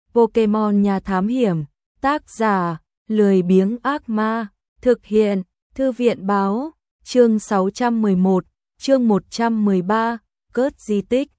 Pokemon nhà thám hiểm, tác giả, lười biếng ác ma, thực hiện, thư viện báo, chương 611, chương 113, cớt di tích.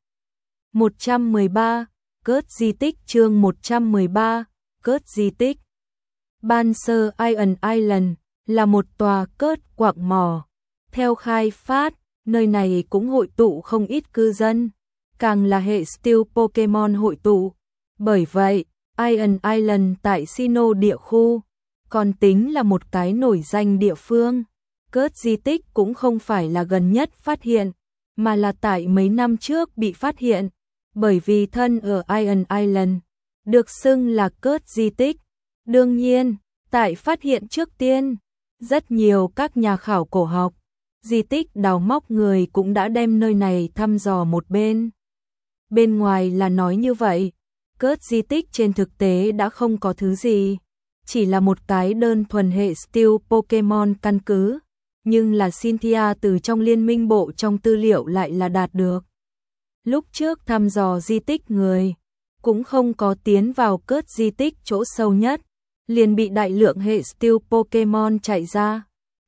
113, cớt di tích chương 113, cớt di tích. Ban sơ Iron Island là một tòa cớt quặng mỏ. Theo khai phát, nơi này cũng hội tụ không ít cư dân, càng là hệ Steel Pokemon hội tụ. Bởi vậy, Iron Island tại Sinnoh địa khu, còn tính là một cái nổi danh địa phương. Cớt di tích cũng không phải là gần nhất phát hiện, mà là tại mấy năm trước bị phát hiện, bởi vì thân ở Iron Island, được xưng là cớt di tích. Đương nhiên, tại phát hiện trước tiên, rất nhiều các nhà khảo cổ học, di tích đào móc người cũng đã đem nơi này thăm dò một bên. Bên ngoài là nói như vậy, cớt di tích trên thực tế đã không có thứ gì, chỉ là một cái đơn thuần hệ Steel Pokemon căn cứ, nhưng là Cynthia từ trong liên minh bộ trong tư liệu lại là đạt được. Lúc trước thăm dò di tích người, cũng không có tiến vào cớt di tích chỗ sâu nhất, liền bị đại lượng hệ Steel Pokemon chạy ra.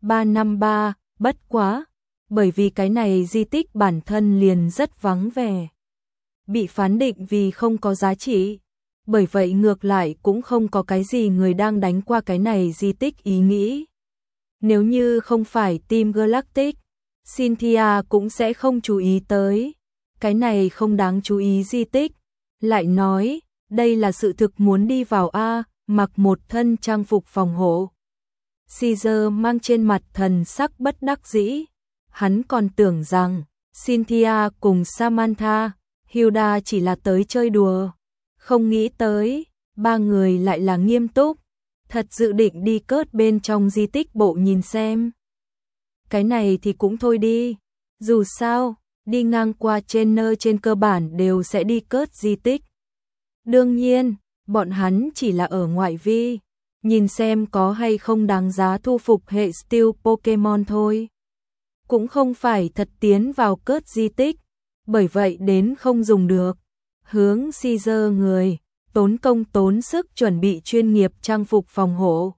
353, bất quá, bởi vì cái này di tích bản thân liền rất vắng vẻ, bị phán định vì không có giá trị, bởi vậy ngược lại cũng không có cái gì người đang đánh qua cái này di tích ý nghĩ. Nếu như không phải Team Galactic, Cynthia cũng sẽ không chú ý tới cái này không đáng chú ý di tích. Lại nói, đây là sự thực muốn đi vào a, mặc một thân trang phục phòng hộ. Caesar mang trên mặt thần sắc bất đắc dĩ, hắn còn tưởng rằng Cynthia cùng Samantha, Hilda chỉ là tới chơi đùa, không nghĩ tới ba người lại là nghiêm túc, thật dự định đi cớt bên trong di tích bộ nhìn xem. Cái này thì cũng thôi đi, dù sao, đi ngang qua trên nơi trên cơ bản đều sẽ đi cớt di tích. Đương nhiên, bọn hắn chỉ là ở ngoại vi, nhìn xem có hay không đáng giá thu phục hệ Steel Pokemon thôi. Cũng không phải thật tiến vào cớt di tích, bởi vậy đến không dùng được. Hướng Caesar người, tốn công tốn sức chuẩn bị chuyên nghiệp trang phục phòng hộ.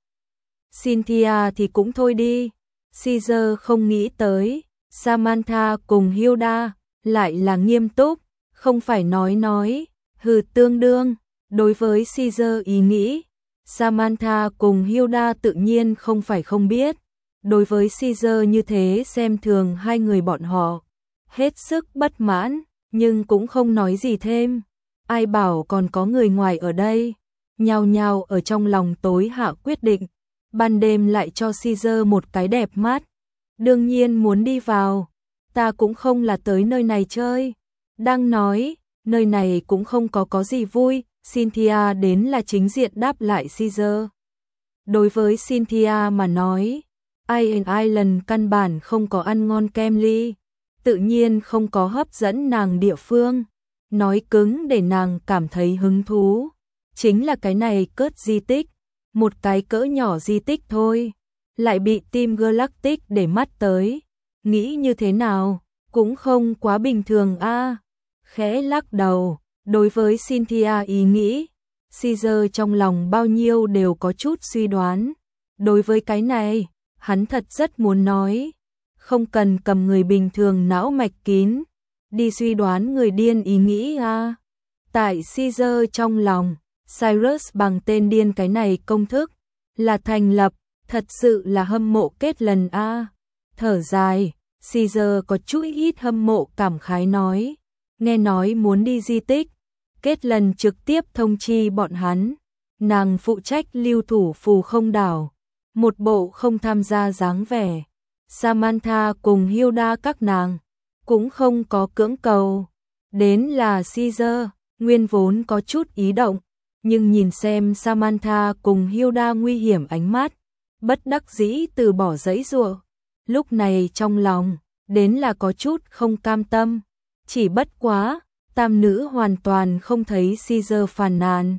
Cynthia thì cũng thôi đi, Caesar không nghĩ tới, Samantha cùng Hilda lại là nghiêm túc, không phải nói, hừ tương đương. Đối với Caesar ý nghĩ, Samantha cùng Hilda tự nhiên không phải không biết. Đối với Caesar như thế xem thường hai người bọn họ, hết sức bất mãn, nhưng cũng không nói gì thêm. Ai bảo còn có người ngoài ở đây, nhao nhao ở trong lòng tối hạ quyết định, ban đêm lại cho Caesar một cái đẹp mắt. Đương nhiên muốn đi vào, ta cũng không là tới nơi này chơi. Đang nói, nơi này cũng không có gì vui, Cynthia đến là chính diện đáp lại Caesar. Đối với Cynthia mà nói, Iron Island căn bản không có ăn ngon kem ly, tự nhiên không có hấp dẫn nàng địa phương. Nói cứng để nàng cảm thấy hứng thú, chính là cái này cớt di tích, một cái cỡ nhỏ di tích thôi, lại bị Team Galactic để mắt tới. Nghĩ như thế nào, cũng không quá bình thường a. Khẽ lắc đầu, đối với Cynthia ý nghĩ, Caesar trong lòng bao nhiêu đều có chút suy đoán. Đối với cái này, hắn thật rất muốn nói, không cần cầm người bình thường não mạch kín, đi suy đoán người điên ý nghĩ a. Tại Caesar trong lòng, Cyrus bằng tên điên cái này công thức, là thành lập, thật sự là hâm mộ kết lần a. Thở dài, Caesar có chút ít hâm mộ cảm khái nói, nghe nói muốn đi di tích, kết lần trực tiếp thông chi bọn hắn, nàng phụ trách lưu thủ phù không đảo, một bộ không tham gia dáng vẻ. Samantha cùng Hilda các nàng cũng không có cưỡng cầu, đến là Caesar, nguyên vốn có chút ý động, nhưng nhìn xem Samantha cùng Hilda nguy hiểm ánh mắt, bất đắc dĩ từ bỏ giãy giụa. Lúc này trong lòng, đến là có chút không cam tâm, chỉ bất quá, tam nữ hoàn toàn không thấy Caesar phàn nàn.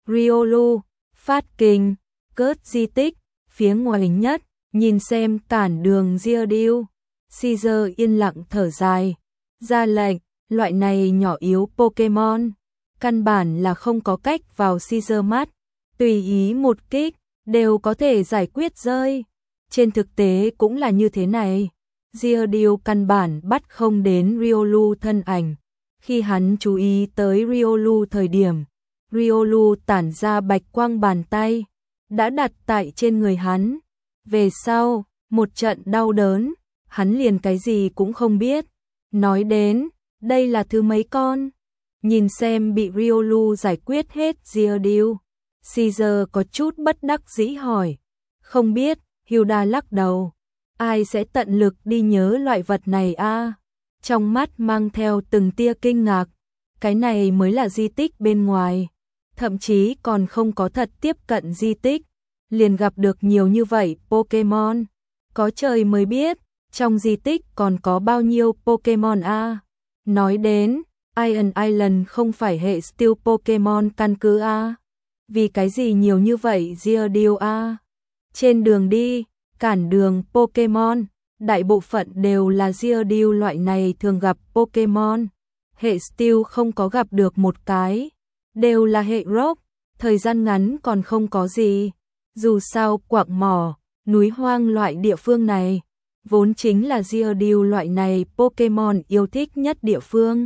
Riolu, phát kinh, cớt di tích, phía ngoài nhất, nhìn xem cản đường Giardio. Caesar yên lặng thở dài, ra lệnh, loại này nhỏ yếu Pokemon, căn bản là không có cách vào Caesar mắt, tùy ý một kích đều có thể giải quyết rơi. Trên thực tế cũng là như thế này. Giardio căn bản bắt không đến Riolu thân ảnh. Khi hắn chú ý tới Riolu thời điểm, Riolu tản ra bạch quang bàn tay, đã đặt tại trên người hắn. Về sau, một trận đau đớn, hắn liền cái gì cũng không biết. Nói đến, đây là thứ mấy con? Nhìn xem bị Riolu giải quyết hết Giardio, Caesar có chút bất đắc dĩ hỏi. Không biết, Hilda lắc đầu. Ai sẽ tận lực đi nhớ loại vật này a? Trong mắt mang theo từng tia kinh ngạc. Cái này mới là di tích bên ngoài. Thậm chí còn không có thật tiếp cận di tích. Liền gặp được nhiều như vậy Pokémon. Có trời mới biết, trong di tích còn có bao nhiêu Pokémon a? Nói đến, Iron Island không phải hệ Steel Pokémon căn cứ a? Vì cái gì nhiều như vậy Giardio a? Trên đường đi, cản đường Pokémon, đại bộ phận đều là Giardio loại này thường gặp Pokémon. Hệ Steel không có gặp được một cái, đều là hệ Rock, thời gian ngắn còn không có gì. Dù sao quạng mỏ, núi hoang loại địa phương này, vốn chính là Giardio loại này Pokémon yêu thích nhất địa phương.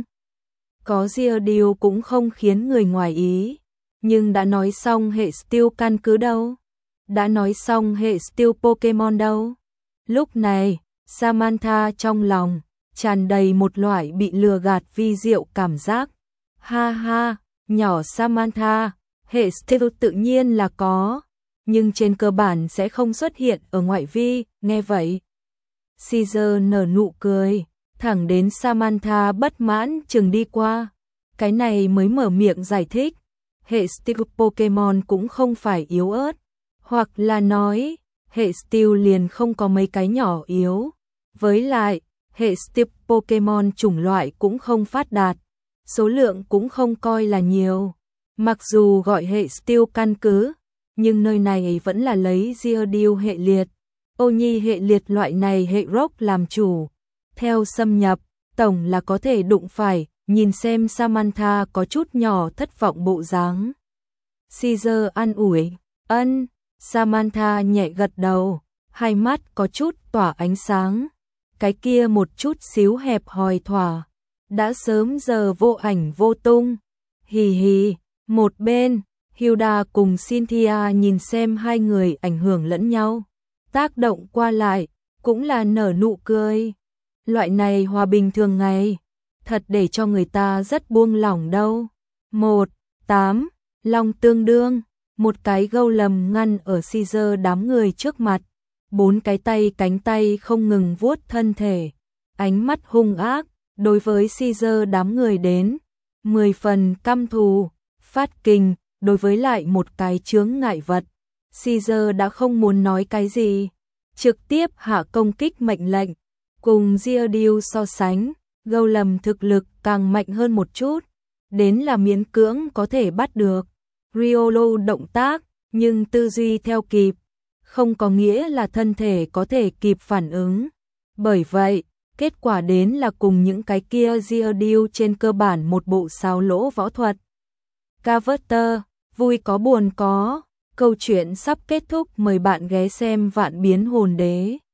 Có Giardio cũng không khiến người ngoài ý, nhưng đã nói xong hệ Steel căn cứ đâu? Đã nói xong hệ Steel Pokémon đâu? Lúc này, Samantha trong lòng tràn đầy một loại bị lừa gạt vi diệu cảm giác. Ha ha, nhỏ Samantha, hệ Steel tự nhiên là có, nhưng trên cơ bản sẽ không xuất hiện ở ngoại vi, nghe vậy. Caesar nở nụ cười, thẳng đến Samantha bất mãn chừng đi qua. Cái này mới mở miệng giải thích, hệ Steel Pokémon cũng không phải yếu ớt, hoặc là nói, hệ Steel liền không có mấy cái nhỏ yếu. Với lại, hệ Steel Pokémon chủng loại cũng không phát đạt, số lượng cũng không coi là nhiều. Mặc dù gọi hệ Steel căn cứ, nhưng nơi này vẫn là lấy Giardio hệ liệt, Ô Nhi hệ liệt loại này hệ Rock làm chủ. Theo xâm nhập, tổng là có thể đụng phải, nhìn xem Samantha có chút nhỏ thất vọng bộ dáng. Caesar an ủi, ân, Samantha nhẹ gật đầu, hai mắt có chút tỏa ánh sáng. Cái kia một chút xíu hẹp hòi thỏa, đã sớm giờ vô ảnh vô tung. Hì hì, một bên, Hilda cùng Cynthia nhìn xem hai người ảnh hưởng lẫn nhau, tác động qua lại, cũng là nở nụ cười. Loại này hòa bình thường ngày, thật để cho người ta rất buông lỏng đâu. 1-8, Long tương đương, một cái gâu lầm ngăn ở Caesar đám người trước mặt, 4 cái tay cánh tay không ngừng vuốt thân thể, ánh mắt hung ác, đối với Caesar đám người đến, 10 phần căm thù, phát kinh, đối với lại một cái chướng ngại vật. Caesar đã không muốn nói cái gì, trực tiếp hạ công kích mệnh lệnh. Cùng Giardio so sánh, gâu lầm thực lực càng mạnh hơn một chút, đến là miễn cưỡng có thể bắt được. Riolo động tác, nhưng tư duy theo kịp, không có nghĩa là thân thể có thể kịp phản ứng. Bởi vậy, kết quả đến là cùng những cái kia Giardio trên cơ bản một bộ xáo lỗ võ thuật. Carver, vui có buồn có, câu chuyện sắp kết thúc, mời bạn ghé xem Vạn Biến Hồn Đế.